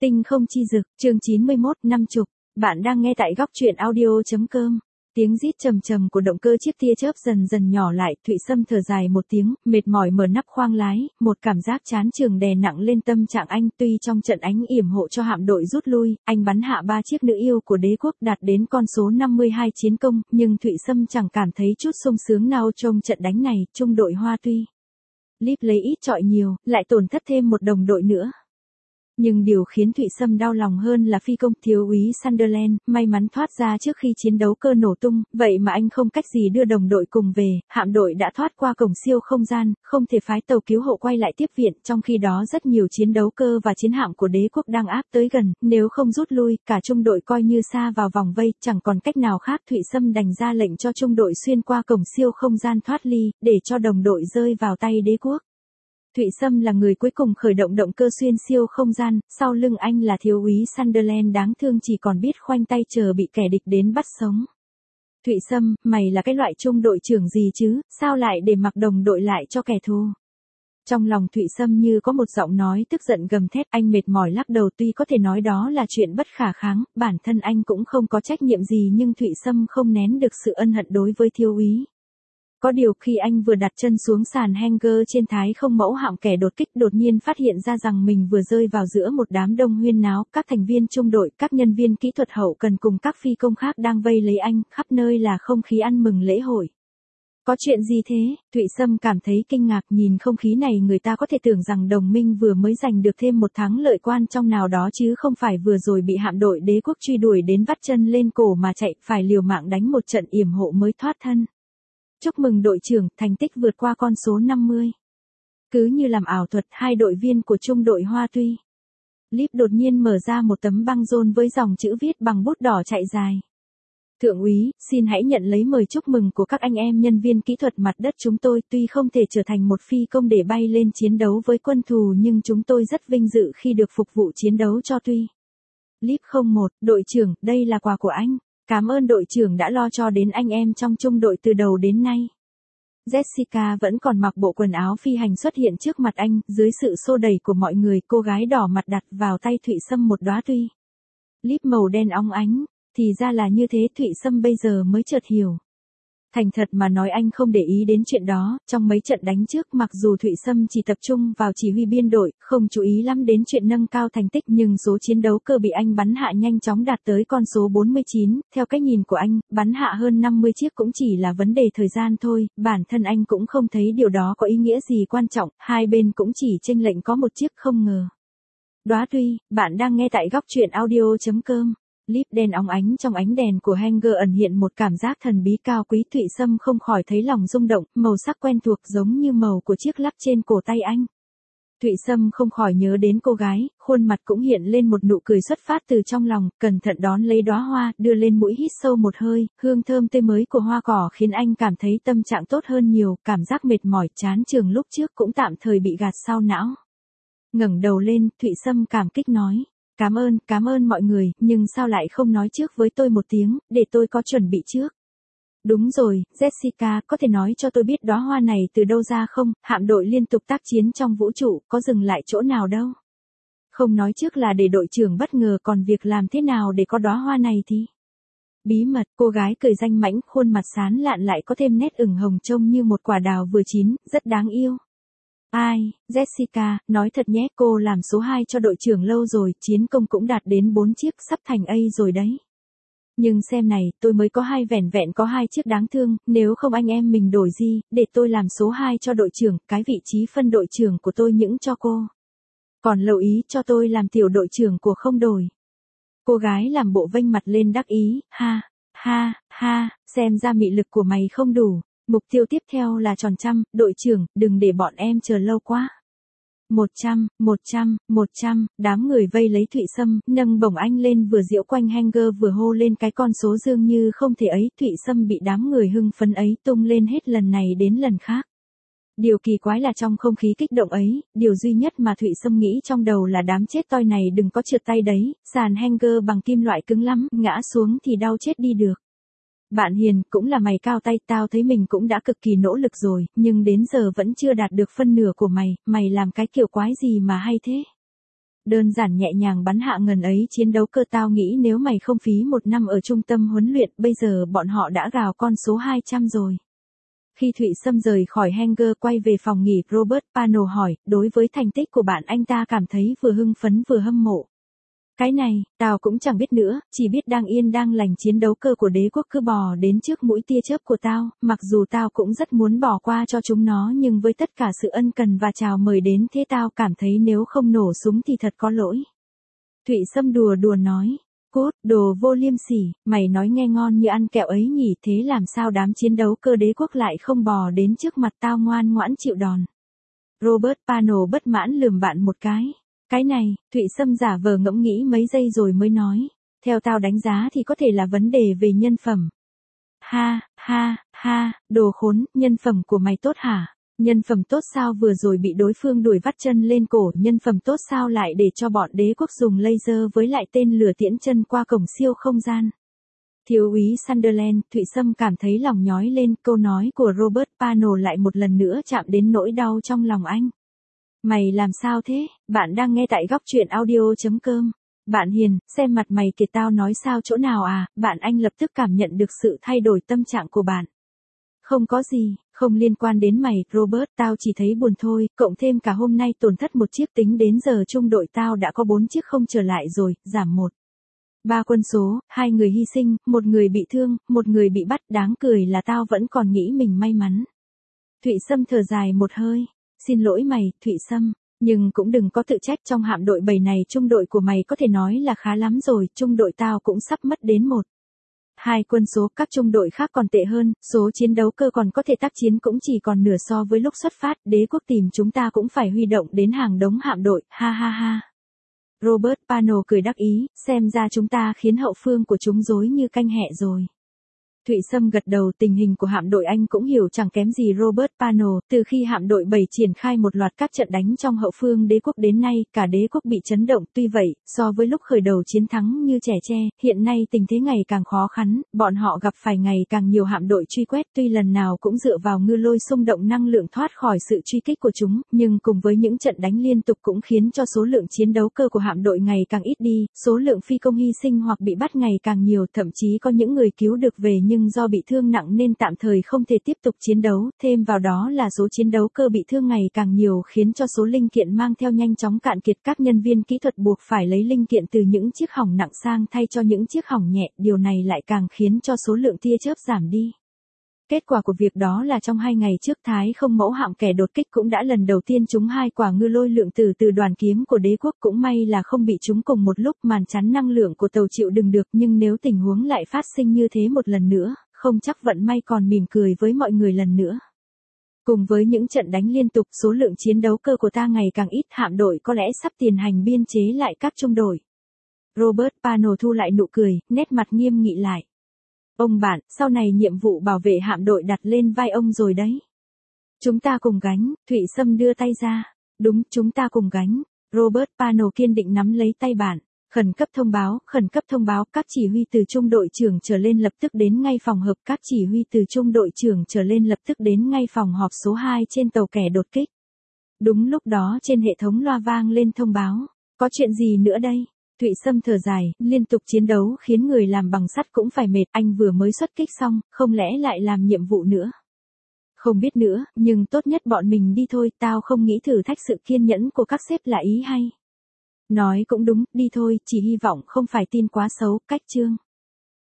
Tinh không chi dực, chương 91, 50. Bạn đang nghe tại góc truyện audio.com. Tiếng rít trầm trầm của động cơ chiếc tia chớp dần dần nhỏ lại, Thụy Sâm thở dài một tiếng, mệt mỏi mở nắp khoang lái, một cảm giác chán chường đè nặng lên tâm trạng anh. Tuy trong trận ánh yểm hộ cho hạm đội rút lui, anh bắn hạ 3 chiếc nữ yêu của đế quốc đạt đến con số 52 chiến công, nhưng Thụy Sâm chẳng cảm thấy chút sung sướng nào trong trận đánh này. Trung đội Hoa tuy Líp lấy ít trọi nhiều, lại tổn thất thêm một đồng đội nữa. Nhưng điều khiến Thụy Sâm đau lòng hơn là phi công thiếu úy Sunderland, may mắn thoát ra trước khi chiến đấu cơ nổ tung, vậy mà anh không cách gì đưa đồng đội cùng về, hạm đội đã thoát qua cổng siêu không gian, không thể phái tàu cứu hộ quay lại tiếp viện, trong khi đó rất nhiều chiến đấu cơ và chiến hạm của đế quốc đang áp tới gần, nếu không rút lui, cả trung đội coi như sa vào vòng vây, chẳng còn cách nào khác. Thụy Sâm đành ra lệnh cho trung đội xuyên qua cổng siêu không gian thoát ly, để cho đồng đội rơi vào tay đế quốc. Thụy Sâm là người cuối cùng khởi động động cơ xuyên siêu không gian, sau lưng anh là thiếu úy Sunderland đáng thương chỉ còn biết khoanh tay chờ bị kẻ địch đến bắt sống. Thụy Sâm, mày là cái loại trung đội trưởng gì chứ, sao lại để mặc đồng đội lại cho kẻ thù? Trong lòng Thụy Sâm như có một giọng nói tức giận gầm thét, anh mệt mỏi lắc đầu. Tuy có thể nói đó là chuyện bất khả kháng, bản thân anh cũng không có trách nhiệm gì, nhưng Thụy Sâm không nén được sự ân hận đối với thiếu úy. Có điều khi anh vừa đặt chân xuống sàn hangar trên Thái Không mẫu hạm, kẻ đột kích đột nhiên phát hiện ra rằng mình vừa rơi vào giữa một đám đông huyên náo, các thành viên trung đội, các nhân viên kỹ thuật hậu cần cùng các phi công khác đang vây lấy anh, khắp nơi là không khí ăn mừng lễ hội. Có chuyện gì thế? Thụy Sâm cảm thấy kinh ngạc, nhìn không khí này người ta có thể tưởng rằng đồng minh vừa mới giành được thêm một thắng lợi quan trọng nào đó chứ không phải vừa rồi bị hạm đội đế quốc truy đuổi đến vắt chân lên cổ mà chạy, phải liều mạng đánh một trận yểm hộ mới thoát thân. Chúc mừng đội trưởng, thành tích vượt qua con số 50. Cứ như làm ảo thuật, hai đội viên của trung đội Hoa tuy Líp đột nhiên mở ra một tấm băng rôn với dòng chữ viết bằng bút đỏ chạy dài. Thượng úy, xin hãy nhận lấy mời chúc mừng của các anh em nhân viên kỹ thuật mặt đất chúng tôi. Tuy không thể trở thành một phi công để bay lên chiến đấu với quân thù, nhưng chúng tôi rất vinh dự khi được phục vụ chiến đấu cho tuy Líp 01, đội trưởng, đây là quà của anh. Cảm ơn đội trưởng đã lo cho đến anh em trong trung đội từ đầu đến nay. Jessica vẫn còn mặc bộ quần áo phi hành xuất hiện trước mặt anh, dưới sự xô đẩy của mọi người, cô gái đỏ mặt đặt vào tay Thụy Sâm một đóa tuy líp màu đen óng ánh. Thì ra là như thế, Thụy Sâm bây giờ mới chợt hiểu. Thành thật mà nói, anh không để ý đến chuyện đó. Trong mấy trận đánh trước, mặc dù Thụy Sâm chỉ tập trung vào chỉ huy biên đội, không chú ý lắm đến chuyện nâng cao thành tích, nhưng số chiến đấu cơ bị anh bắn hạ nhanh chóng đạt tới con số 49, theo cái nhìn của anh, bắn hạ hơn 50 chiếc cũng chỉ là vấn đề thời gian thôi. Bản thân anh cũng không thấy điều đó có ý nghĩa gì quan trọng, hai bên cũng chỉ chênh lệch có một chiếc. Không ngờ. Đóa tuy, bạn đang nghe tại góc truyện audio.com. Líp đen óng ánh trong ánh đèn của hangar ẩn hiện một cảm giác thần bí cao quý. Thụy Sâm không khỏi thấy lòng rung động, màu sắc quen thuộc giống như màu của chiếc lắc trên cổ tay anh. Thụy Sâm không khỏi nhớ đến cô gái, khuôn mặt cũng hiện lên một nụ cười xuất phát từ trong lòng, cẩn thận đón lấy đóa hoa, đưa lên mũi hít sâu một hơi, hương thơm tươi mới của hoa cỏ khiến anh cảm thấy tâm trạng tốt hơn nhiều, cảm giác mệt mỏi chán chường lúc trước cũng tạm thời bị gạt sau não. Ngẩng đầu lên, Thụy Sâm cảm kích nói. Cảm ơn mọi người, nhưng sao lại không nói trước với tôi một tiếng, để tôi có chuẩn bị trước. Đúng rồi, Jessica, có thể nói cho tôi biết đóa hoa này từ đâu ra không? Hạm đội liên tục tác chiến trong vũ trụ, có dừng lại chỗ nào đâu. Không nói trước là để đội trưởng bất ngờ, còn việc làm thế nào để có đóa hoa này thì bí mật. Cô gái cười danh mãnh, khuôn mặt sán lạn lại có thêm nét ửng hồng trông như một quả đào vừa chín, rất đáng yêu. Ai, Jessica, nói thật nhé, cô làm số 2 cho đội trưởng lâu rồi, chiến công cũng đạt đến 4 chiếc, sắp thành A rồi đấy. Nhưng xem này, tôi mới có vẻn vẹn có 2 chiếc đáng thương, nếu không anh em mình đổi gì, để tôi làm số 2 cho đội trưởng, cái vị trí phân đội trưởng của tôi những cho cô. Còn lưu ý cho tôi làm tiểu đội trưởng của không đổi. Cô gái làm bộ vênh mặt lên đắc ý, ha, xem ra mị lực của mày không đủ. Mục tiêu tiếp theo là tròn trăm, đội trưởng, đừng để bọn em chờ lâu quá. 100, đám người vây lấy Thụy Sâm, nâng bổng anh lên vừa diễu quanh hangar vừa hô lên cái con số dường như không thể ấy. Thụy Sâm bị đám người hưng phấn ấy tung lên hết lần này đến lần khác. Điều kỳ quái là trong không khí kích động ấy, điều duy nhất mà Thụy Sâm nghĩ trong đầu là đám chết toi này đừng có trượt tay đấy, sàn hangar bằng kim loại cứng lắm, ngã xuống thì đau chết đi được. Bạn Hiền, cũng là mày cao tay, tao thấy mình cũng đã cực kỳ nỗ lực rồi, nhưng đến giờ vẫn chưa đạt được phân nửa của mày làm cái kiểu quái gì mà hay thế? Đơn giản nhẹ nhàng bắn hạ ngần ấy chiến đấu cơ, tao nghĩ nếu mày không phí 1 năm ở trung tâm huấn luyện, bây giờ bọn họ đã gào con số 200 rồi. Khi Thụy Sâm rời khỏi hangar quay về phòng nghỉ, Robert Pano hỏi, đối với thành tích của bạn, anh ta cảm thấy vừa hưng phấn vừa hâm mộ. Cái này, tao cũng chẳng biết nữa, chỉ biết đang yên đang lành chiến đấu cơ của đế quốc cứ bò đến trước mũi tia chớp của tao, mặc dù tao cũng rất muốn bỏ qua cho chúng nó, nhưng với tất cả sự ân cần và chào mời đến thế, tao cảm thấy nếu không nổ súng thì thật có lỗi. Thụy Sâm đùa đùa nói, cốt, đồ vô liêm sỉ, mày nói nghe ngon như ăn kẹo ấy nhỉ, thế làm sao đám chiến đấu cơ đế quốc lại không bò đến trước mặt tao ngoan ngoãn chịu đòn. Robert Pano bất mãn lườm bạn một cái. Cái này, Thụy Sâm giả vờ ngẫm nghĩ mấy giây rồi mới nói, theo tao đánh giá thì có thể là vấn đề về nhân phẩm. Ha, ha, ha, đồ khốn, nhân phẩm của mày tốt hả? Nhân phẩm tốt sao, vừa rồi bị đối phương đuổi vắt chân lên cổ, nhân phẩm tốt sao lại để cho bọn đế quốc dùng laser với lại tên lửa tiễn chân qua cổng siêu không gian. Thiếu úy Sunderland, Thụy Sâm cảm thấy lòng nhói lên, câu nói của Robert Pano lại một lần nữa chạm đến nỗi đau trong lòng anh. Mày làm sao thế? Bạn đang nghe tại góc truyện audio.com. Bạn Hiền, xem mặt mày kìa, tao nói sao chỗ nào à? Bạn anh lập tức cảm nhận được sự thay đổi tâm trạng của bạn. Không có gì, không liên quan đến mày, Robert, tao chỉ thấy buồn thôi, cộng thêm cả hôm nay tổn thất một chiếc, tính đến giờ trung đội tao đã có 4 chiếc không trở lại rồi, giảm 1/3 quân số, 2 người hy sinh, 1 người bị thương, 1 người bị bắt, đáng cười là tao vẫn còn nghĩ mình may mắn. Thụy Sâm thở dài một hơi. Xin lỗi mày, Thụy Sâm, nhưng cũng đừng có tự trách, trong hạm đội 7 này trung đội của mày có thể nói là khá lắm rồi, trung đội tao cũng sắp mất đến 1/2 quân số, các trung đội khác còn tệ hơn, số chiến đấu cơ còn có thể tác chiến cũng chỉ còn nửa so với lúc xuất phát, đế quốc tìm chúng ta cũng phải huy động đến hàng đống hạm đội, ha ha ha. Robert Pano cười đắc ý, xem ra chúng ta khiến hậu phương của chúng rối như canh hẹ rồi. Thụy Sâm gật đầu, tình hình của hạm đội anh cũng hiểu chẳng kém gì Robert Pano, từ khi hạm đội 7 triển khai một loạt các trận đánh trong hậu phương đế quốc đến nay, cả đế quốc bị chấn động, tuy vậy, so với lúc khởi đầu chiến thắng như trẻ tre, hiện nay tình thế ngày càng khó khăn, bọn họ gặp phải ngày càng nhiều hạm đội truy quét, tuy lần nào cũng dựa vào ngư lôi xung động năng lượng thoát khỏi sự truy kích của chúng, nhưng cùng với những trận đánh liên tục cũng khiến cho số lượng chiến đấu cơ của hạm đội ngày càng ít đi, số lượng phi công hy sinh hoặc bị bắt ngày càng nhiều, thậm chí có những người cứu được về nhưng do bị thương nặng nên tạm thời không thể tiếp tục chiến đấu, thêm vào đó là số chiến đấu cơ bị thương ngày càng nhiều khiến cho số linh kiện mang theo nhanh chóng cạn kiệt, các nhân viên kỹ thuật buộc phải lấy linh kiện từ những chiếc hỏng nặng sang thay cho những chiếc hỏng nhẹ, điều này lại càng khiến cho số lượng tia chớp giảm đi. Kết quả của việc đó là trong 2 ngày trước, Thái không mẫu hạm kẻ đột kích cũng đã lần đầu tiên trúng 2 quả ngư lôi lượng tử từ đoàn kiếm của đế quốc, cũng may là không bị trúng cùng một lúc, màn chắn năng lượng của tàu chịu đựng được, nhưng nếu tình huống lại phát sinh như thế một lần nữa, không chắc vận may còn mỉm cười với mọi người lần nữa. Cùng với những trận đánh liên tục, số lượng chiến đấu cơ của ta ngày càng ít, hạm đội có lẽ sắp tiến hành biên chế lại các trung đội. Robert Pano thu lại nụ cười, nét mặt nghiêm nghị lại. Ông bạn, sau này nhiệm vụ bảo vệ hạm đội đặt lên vai ông rồi đấy. Chúng ta cùng gánh, Thụy Sâm đưa tay ra. Đúng, chúng ta cùng gánh. Robert Pano kiên định nắm lấy tay bạn. Khẩn cấp thông báo, các chỉ huy từ trung đội trưởng trở lên lập tức đến ngay phòng họp, các chỉ huy từ trung đội trưởng trở lên lập tức đến ngay phòng họp số 2 trên tàu kẻ đột kích. Đúng lúc đó trên hệ thống loa vang lên thông báo. Có chuyện gì nữa đây? Thụy Sâm thở dài, liên tục chiến đấu khiến người làm bằng sắt cũng phải mệt, anh vừa mới xuất kích xong, không lẽ lại làm nhiệm vụ nữa? Không biết nữa, nhưng tốt nhất bọn mình đi thôi, tao không nghĩ thử thách sự kiên nhẫn của các sếp là ý hay. Nói cũng đúng, đi thôi, chỉ hy vọng không phải tin quá xấu, cách chương.